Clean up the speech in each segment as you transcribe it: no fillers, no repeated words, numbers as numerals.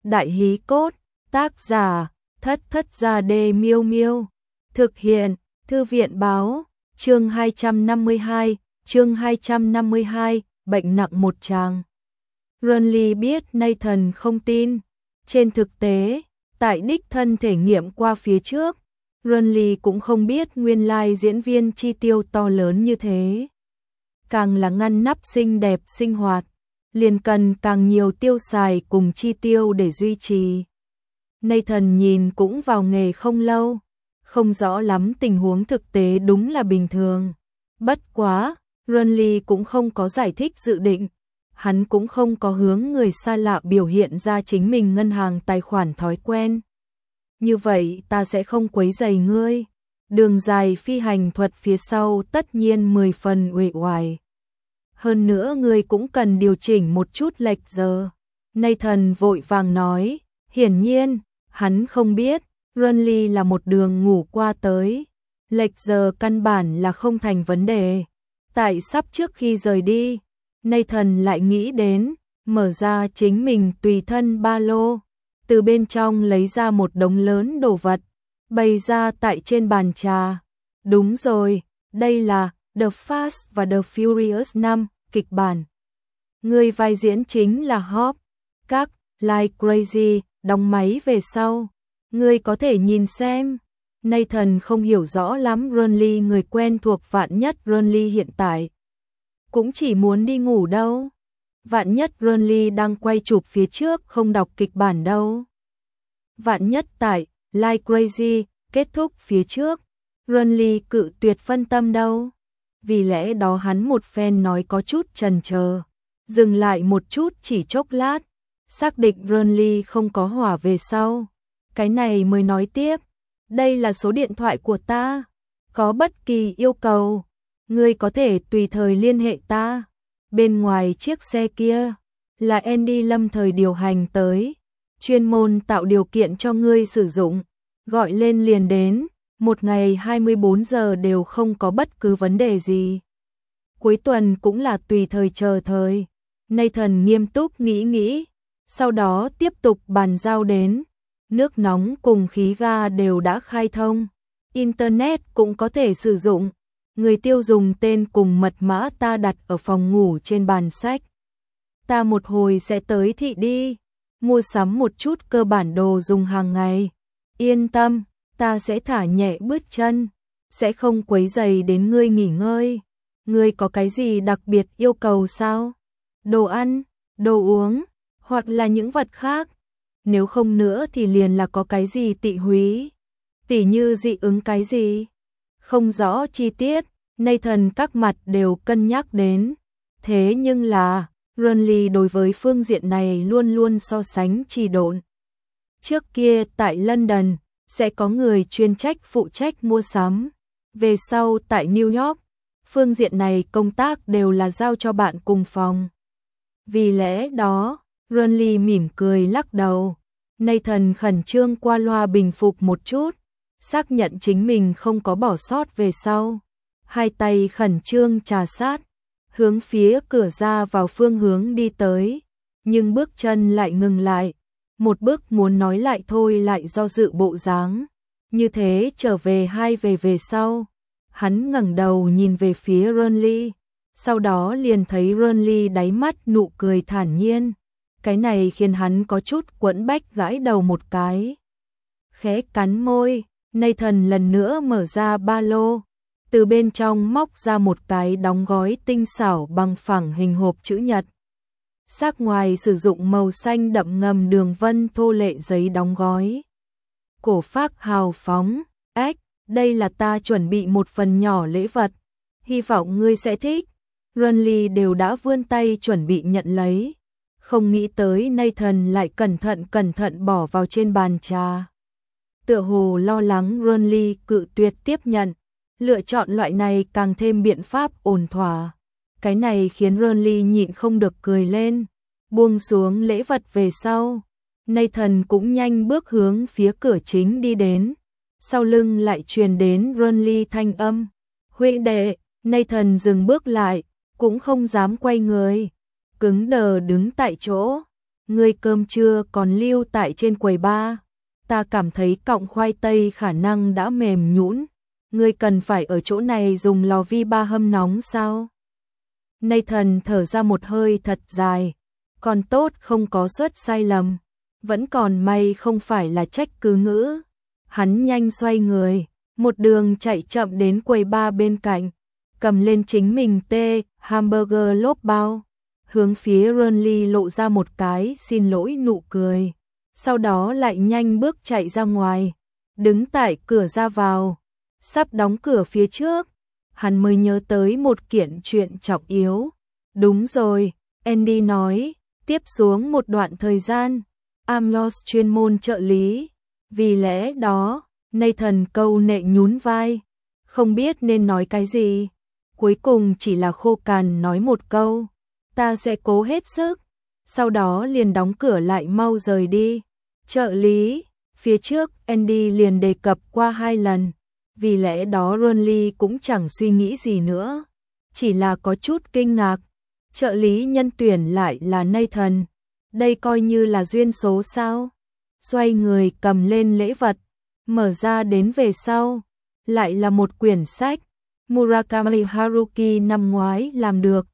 Đại hí cốt, tác giả, Thất Thất Gia Đê Miêu Miêu. Thực hiện, Thư viện báo, chương 252, bệnh nặng một tràng. Renly biết Nathan không tin. Trên thực tế, tại đích thân thể nghiệm qua phía trước, Renly cũng không biết nguyên lai diễn viên chi tiêu to lớn như thế. Càng là ngăn nắp xinh đẹp sinh hoạt, liền cần càng nhiều tiêu xài cùng chi tiêu để duy trì. Nathan nhìn cũng vào nghề không lâu, không rõ lắm tình huống thực tế đúng là bình thường. Bất quá, Renly cũng không có giải thích dự định, hắn cũng không có hướng người xa lạ biểu hiện ra chính mình ngân hàng tài khoản thói quen. Như vậy ta sẽ không quấy rầy ngươi. Đường dài phi hành thuật phía sau tất nhiên 10 phần uể oải. Hơn nữa ngươi cũng cần điều chỉnh một chút lệch giờ. Nathan vội vàng nói, hiển nhiên, hắn không biết, Renly là một đường ngủ qua tới. Lệch giờ căn bản là không thành vấn đề. Tại sắp trước khi rời đi, Nathan lại nghĩ đến, mở ra chính mình tùy thân ba lô, từ bên trong lấy ra một đống lớn đồ vật, bày ra tại trên bàn trà. Đúng rồi, đây là The Fast và The Furious 5, kịch bản. Người vai diễn chính là Hobbs, các Like Crazy, đóng máy về sau. Ngươi có thể nhìn xem. Nathan không hiểu rõ lắm Renly người quen thuộc vạn nhất Renly hiện tại cũng chỉ muốn đi ngủ đâu. Vạn nhất Renly đang quay chụp phía trước không đọc kịch bản đâu. Vạn nhất tại Like Crazy kết thúc phía trước, Renly cự tuyệt phân tâm đâu. Vì lẽ đó hắn một phen nói có chút chần chờ, dừng lại một chút chỉ chốc lát, xác định Renly không có hỏa về sau. Cái này mới nói tiếp, đây là số điện thoại của ta, có bất kỳ yêu cầu, ngươi có thể tùy thời liên hệ ta. Bên ngoài chiếc xe kia là Andy lâm thời điều hành tới, chuyên môn tạo điều kiện cho ngươi sử dụng, gọi lên liền đến, một ngày 24 giờ đều không có bất cứ vấn đề gì. Cuối tuần cũng là tùy thời chờ thời. Nathan nghiêm túc nghĩ, sau đó tiếp tục bàn giao đến. Nước nóng cùng khí ga đều đã khai thông, Internet cũng có thể sử dụng. Người tiêu dùng tên cùng mật mã ta đặt ở phòng ngủ trên bàn sách. Ta một hồi sẽ tới thị đi, mua sắm một chút cơ bản đồ dùng hàng ngày. Yên tâm, ta sẽ thả nhẹ bước chân, sẽ không quấy rầy đến ngươi nghỉ ngơi. Ngươi có cái gì đặc biệt yêu cầu sao? Đồ ăn, đồ uống, hoặc là những vật khác. Nếu không nữa thì liền là có cái gì tị húy, tỉ như dị ứng cái gì. Không rõ chi tiết, Nathan các mặt đều cân nhắc đến. Thế nhưng là, Renly đối với phương diện này luôn luôn so sánh trì độn. Trước kia tại London, sẽ có người chuyên trách phụ trách mua sắm. Về sau tại New York, phương diện này công tác đều là giao cho bạn cùng phòng. Vì lẽ đó, Renly mỉm cười lắc đầu. Nathan khẩn trương qua loa bình phục một chút, xác nhận chính mình không có bỏ sót về sau. Hai tay khẩn trương trà sát, hướng phía cửa ra vào phương hướng đi tới, nhưng bước chân lại ngừng lại. Một bước muốn nói lại thôi lại do dự bộ dáng. Như thế trở về về sau. Hắn ngẩng đầu nhìn về phía Renly, sau đó liền thấy Renly đáy mắt nụ cười thản nhiên. Cái này khiến hắn có chút quẫn bách gãi đầu một cái. Khẽ cắn môi, Nathan lần nữa mở ra ba lô, từ bên trong móc ra một cái đóng gói tinh xảo bằng phẳng hình hộp chữ nhật. Sắc ngoài sử dụng màu xanh đậm ngầm đường vân thô lệ giấy đóng gói. Cổ phác hào phóng, ếch, đây là ta chuẩn bị một phần nhỏ lễ vật, hy vọng ngươi sẽ thích. Renly đều đã vươn tay chuẩn bị nhận lấy. Không nghĩ tới Nathan lại cẩn thận bỏ vào trên bàn trà. Tựa hồ lo lắng Renly cự tuyệt tiếp nhận, lựa chọn loại này càng thêm biện pháp ổn thỏa. Cái này khiến Renly nhịn không được cười lên, buông xuống lễ vật về sau. Nathan cũng nhanh bước hướng phía cửa chính đi đến, sau lưng lại truyền đến Renly thanh âm. Huệ đệ, Nathan dừng bước lại, cũng không dám quay người, cứng đờ đứng tại chỗ. Ngươi cơm trưa còn lưu tại trên quầy bar. Ta cảm thấy cọng khoai tây khả năng đã mềm nhũn. Ngươi cần phải ở chỗ này dùng lò vi ba hâm nóng sao? Nathan thở ra một hơi thật dài. Còn tốt không có suất sai lầm. Vẫn còn may không phải là trách cứ ngữ. Hắn nhanh xoay người, một đường chạy chậm đến quầy bar bên cạnh, cầm lên chính mình hamburger lốp bao, hướng phía Ronly lộ ra một cái xin lỗi nụ cười, sau đó lại nhanh bước chạy ra ngoài, đứng tại cửa ra vào, sắp đóng cửa phía trước, hắn mới nhớ tới một kiện chuyện trọng yếu. Đúng rồi, Andy nói, tiếp xuống một đoạn thời gian, Amlos chuyên môn trợ lý. Vì lẽ đó, Nathan câu nệ nhún vai, không biết nên nói cái gì. Cuối cùng chỉ là khô cằn nói một câu, ta sẽ cố hết sức, sau đó liền đóng cửa lại mau rời đi. Trợ lý, phía trước Andy liền đề cập qua 2 lần, vì lẽ đó Ronly cũng chẳng suy nghĩ gì nữa, chỉ là có chút kinh ngạc. Trợ lý nhân tuyển lại là Nathan, đây coi như là duyên số sao? Xoay người cầm lên lễ vật, mở ra đến về sau, lại là một quyển sách. Murakami Haruki năm ngoái làm được,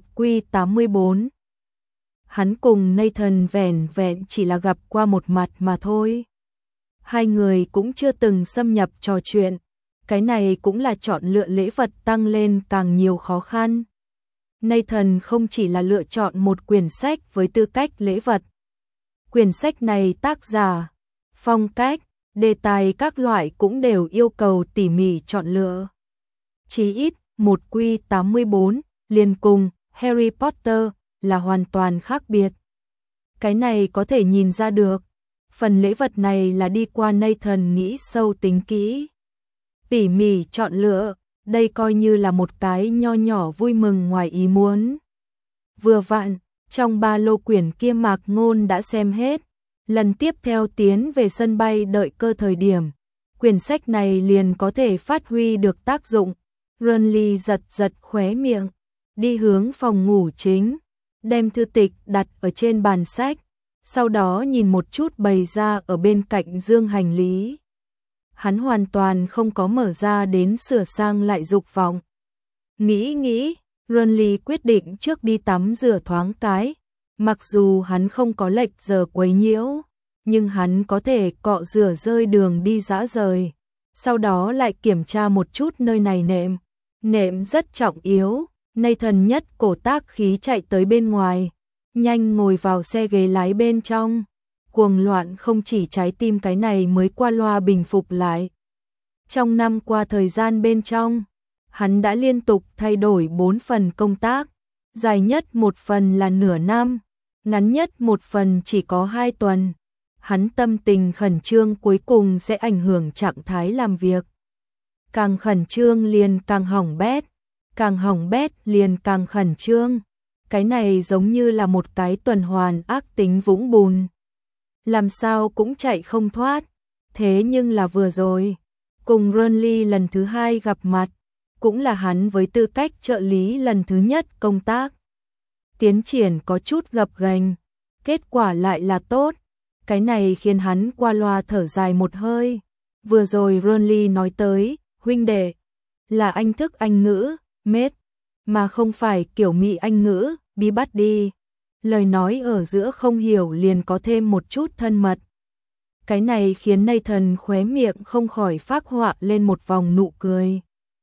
1Q84. Hắn cùng Nathan vẻn vẹn chỉ là gặp qua một mặt mà thôi. Hai người cũng chưa từng xâm nhập trò chuyện, cái này cũng là chọn lựa lễ vật tăng lên càng nhiều khó khăn. Nathan không chỉ là lựa chọn một quyển sách với tư cách lễ vật. Quyển sách này tác giả, phong cách, đề tài các loại cũng đều yêu cầu tỉ mỉ chọn lựa. Chí ít, 1Q84, liền cùng Harry Potter là hoàn toàn khác biệt. Cái này có thể nhìn ra được. Phần lễ vật này là đi qua Nathan nghĩ sâu tính kỹ. Tỉ mỉ chọn lựa, đây coi như là một cái nho nhỏ vui mừng ngoài ý muốn. Vừa vặn, trong ba lô quyển kia Mạc Ngôn đã xem hết. Lần tiếp theo tiến về sân bay đợi cơ thời điểm, quyển sách này liền có thể phát huy được tác dụng. Ronly giật giật khóe miệng, đi hướng phòng ngủ chính, đem thư tịch đặt ở trên bàn sách, sau đó nhìn một chút bày ra ở bên cạnh dương hành lý. Hắn hoàn toàn không có mở ra đến sửa sang lại dục vọng. Nghĩ, Ronly quyết định trước đi tắm rửa thoáng cái. Mặc dù hắn không có lệch giờ quấy nhiễu, nhưng hắn có thể cọ rửa rơi đường đi dã rời. Sau đó lại kiểm tra một chút nơi này nệm. Nệm rất trọng yếu, Nathan nhất cổ tác khí chạy tới bên ngoài, nhanh ngồi vào xe ghế lái bên trong. Cuồng loạn không chỉ trái tim cái này mới qua loa bình phục lại. Trong năm qua thời gian bên trong, hắn đã liên tục thay đổi 4 phần công tác, dài nhất một phần là nửa năm, ngắn nhất một phần chỉ có 2 tuần. Hắn tâm tình khẩn trương cuối cùng sẽ ảnh hưởng trạng thái làm việc. Càng khẩn trương liền càng hỏng bét, càng hỏng bét liền càng khẩn trương. Cái này giống như là một cái tuần hoàn ác tính vũng bùn. Làm sao cũng chạy không thoát. Thế nhưng là vừa rồi, cùng Ronly lần thứ 2 gặp mặt, cũng là hắn với tư cách trợ lý lần thứ nhất công tác. Tiến triển có chút gập ghềnh, kết quả lại là tốt. Cái này khiến hắn qua loa thở dài một hơi. Vừa rồi Ronly nói tới, huynh đệ, là anh thức Anh ngữ, mết, mà không phải kiểu Mỹ Anh ngữ, bí bắt đi. Lời nói ở giữa không hiểu liền có thêm một chút thân mật. Cái này khiến Nathan khóe miệng không khỏi phác họa lên một vòng nụ cười.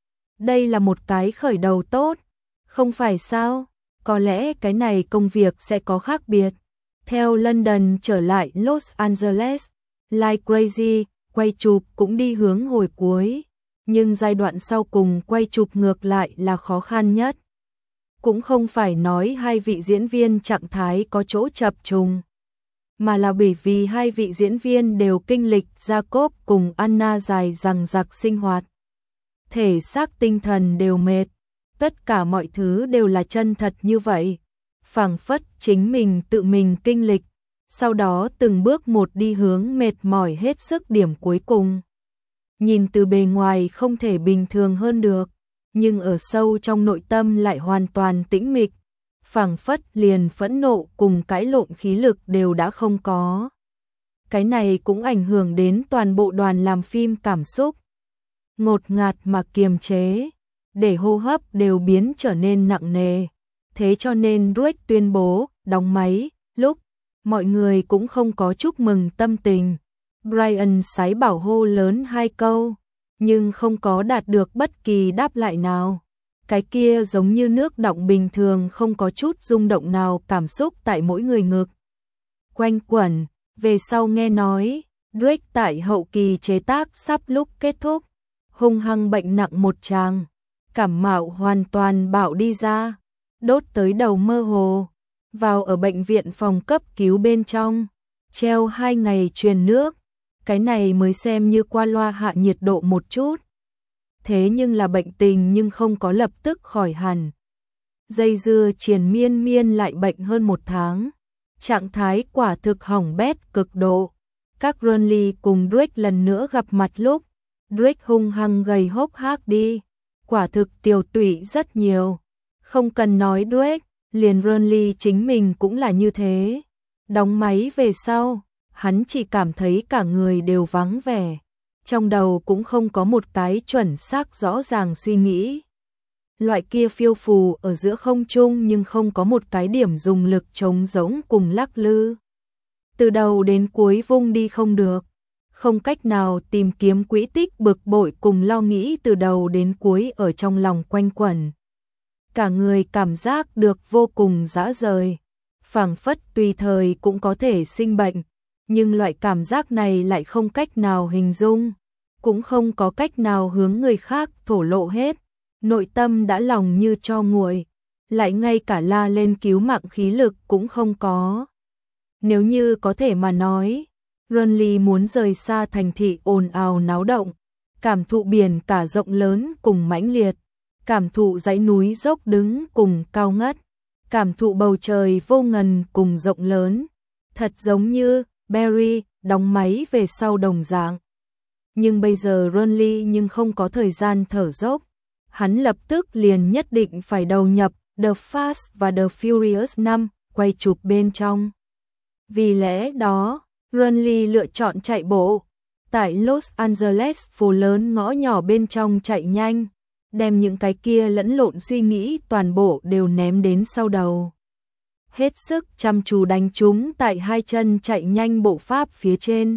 Đây là một cái khởi đầu tốt, không phải sao? Có lẽ cái này công việc sẽ có khác biệt. Theo London trở lại Los Angeles, Like Crazy, quay chụp cũng đi hướng hồi cuối. Nhưng giai đoạn sau cùng quay chụp ngược lại là khó khăn nhất. Cũng không phải nói hai vị diễn viên trạng thái có chỗ chập trùng, mà là bởi vì hai vị diễn viên đều kinh lịch Jacob cùng Anna dài dằng dặc sinh hoạt. Thể xác tinh thần đều mệt, tất cả mọi thứ đều là chân thật như vậy, phảng phất chính mình tự mình kinh lịch, sau đó từng bước một đi hướng mệt mỏi hết sức điểm cuối cùng. Nhìn từ bề ngoài không thể bình thường hơn được, nhưng ở sâu trong nội tâm lại hoàn toàn tĩnh mịch, phảng phất liền phẫn nộ cùng cãi lộn khí lực đều đã không có. Cái này cũng ảnh hưởng đến toàn bộ đoàn làm phim cảm xúc. Ngột ngạt mà kiềm chế, để hô hấp đều biến trở nên nặng nề. Thế cho nên Drake tuyên bố đóng máy, lúc mọi người cũng không có chúc mừng tâm tình. Brian sái bảo hô lớn 2 câu, nhưng không có đạt được bất kỳ đáp lại nào. Cái kia giống như nước đọng bình thường, không có chút rung động nào cảm xúc tại mỗi người ngực. Quanh quẩn, về sau nghe nói, Drake tại hậu kỳ chế tác sắp lúc kết thúc, hung hăng bệnh nặng một tràng, cảm mạo hoàn toàn bạo đi ra, đốt tới đầu mơ hồ, vào ở bệnh viện phòng cấp cứu bên trong, treo 2 ngày truyền nước, cái này mới xem như qua loa hạ nhiệt độ một chút. Thế nhưng là bệnh tình nhưng không có lập tức khỏi hẳn. Dây dưa triền miên lại bệnh hơn 1 tháng. Trạng thái quả thực hỏng bét cực độ. Các Renly cùng Drake lần nữa gặp mặt lúc, Drake hung hăng gầy hốc hác đi. Quả thực tiều tụy rất nhiều. Không cần nói Drake, liền Renly chính mình cũng là như thế. Đóng máy về sau, hắn chỉ cảm thấy cả người đều vắng vẻ. Trong đầu cũng không có một cái chuẩn xác rõ ràng suy nghĩ. Loại kia phiêu phù ở giữa không trung nhưng không có một cái điểm dùng lực trống rỗng cùng lắc lư. Từ đầu đến cuối vung đi không được. Không cách nào tìm kiếm quỹ tích, bực bội cùng lo nghĩ từ đầu đến cuối ở trong lòng quanh quẩn. Cả người cảm giác được vô cùng rã rời. Phảng phất tùy thời cũng có thể sinh bệnh. Nhưng loại cảm giác này lại không cách nào hình dung, cũng không có cách nào hướng người khác thổ lộ hết. Nội tâm đã lòng như tro nguội, lại ngay cả la lên cứu mạng khí lực cũng không có. Nếu như có thể mà nói, Renly muốn rời xa thành thị ồn ào náo động, cảm thụ biển cả rộng lớn cùng mãnh liệt, cảm thụ dãy núi dốc đứng cùng cao ngất, cảm thụ bầu trời vô ngần cùng rộng lớn, thật giống như Barry đóng máy về sau đồng dạng. Nhưng bây giờ Renly nhưng không có thời gian thở dốc. Hắn lập tức liền nhất định phải đầu nhập The Fast và The Furious 5 quay chụp bên trong. Vì lẽ đó, Renly lựa chọn chạy bộ. Tại Los Angeles phố lớn ngõ nhỏ bên trong chạy nhanh, đem những cái kia lẫn lộn suy nghĩ toàn bộ đều ném đến sau đầu. Hết sức chăm chú đánh chúng tại 2 chân chạy nhanh bộ pháp phía trên.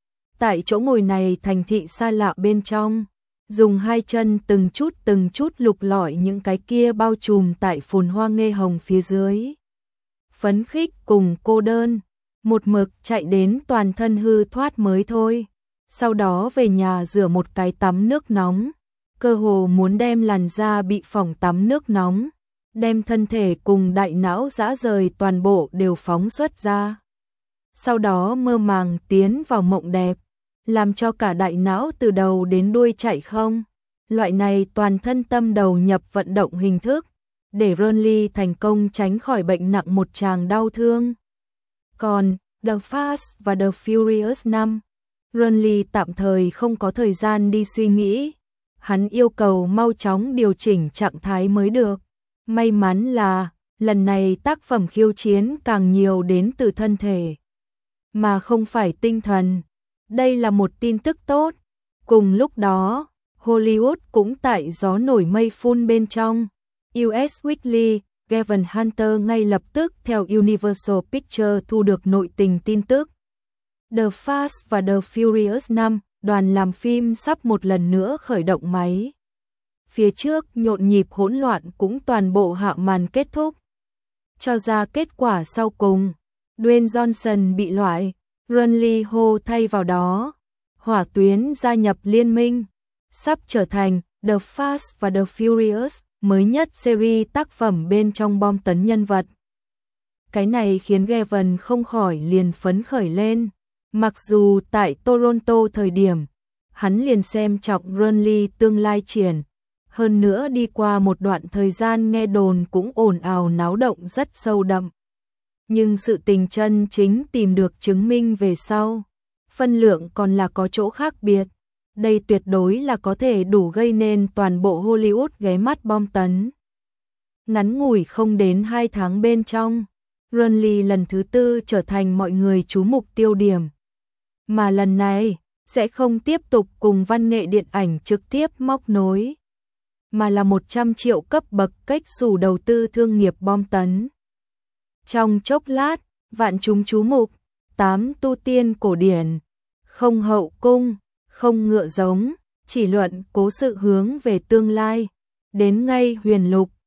Tại chỗ ngồi này thành thị xa lạ bên trong, dùng 2 chân từng chút lục lọi những cái kia bao trùm tại phồn hoa nghê hồng phía dưới. Phấn khích cùng cô đơn, một mực chạy đến toàn thân hư thoát mới thôi. Sau đó về nhà rửa một cái tắm nước nóng, cơ hồ muốn đem làn da bị phỏng tắm nước nóng, đem thân thể cùng đại não rã rời toàn bộ đều phóng xuất ra. Sau đó mơ màng tiến vào mộng đẹp, làm cho cả đại não từ đầu đến đuôi chạy không. Loại này toàn thân tâm đầu nhập vận động hình thức, để Renly thành công tránh khỏi bệnh nặng một tràng đau thương. Còn The Fast và The Furious 5, Renly tạm thời không có thời gian đi suy nghĩ. Hắn yêu cầu mau chóng điều chỉnh trạng thái mới được. May mắn là, lần này tác phẩm khiêu chiến càng nhiều đến từ thân thể, mà không phải tinh thần. Đây là một tin tức tốt. Cùng lúc đó, Hollywood cũng tại gió nổi mây phun bên trong. US Weekly, Gavin Hunter ngay lập tức theo Universal Pictures thu được nội tình tin tức. The Fast và The Furious 5, đoàn làm phim sắp một lần nữa khởi động máy. Phía trước nhộn nhịp hỗn loạn cũng toàn bộ hạ màn kết thúc. Cho ra kết quả sau cùng, Dwayne Johnson bị loại, Renly Ho thay vào đó. Hỏa tuyến gia nhập liên minh, sắp trở thành The Fast và The Furious mới nhất series tác phẩm bên trong bom tấn nhân vật. Cái này khiến Gavin không khỏi liền phấn khởi lên. Mặc dù tại Toronto thời điểm, hắn liền xem trọng Renly tương lai triển. Hơn nữa đi qua một đoạn thời gian nghe đồn cũng ồn ào náo động rất sâu đậm. Nhưng sự tình chân chính tìm được chứng minh về sau, phân lượng còn là có chỗ khác biệt. Đây tuyệt đối là có thể đủ gây nên toàn bộ Hollywood ghé mắt bom tấn. ngắn ngủi không đến 2 tháng bên trong, Renly lần thứ tư trở thành mọi người chú mục tiêu điểm. Mà lần này, sẽ không tiếp tục cùng văn nghệ điện ảnh trực tiếp móc nối, mà là 100 triệu cấp bậc cách xù đầu tư thương nghiệp bom tấn. Trong chốc lát, vạn chúng chú mục, 8 tu tiên cổ điển, không hậu cung, không ngựa giống, chỉ luận cố sự hướng về tương lai, đến ngay huyền lục,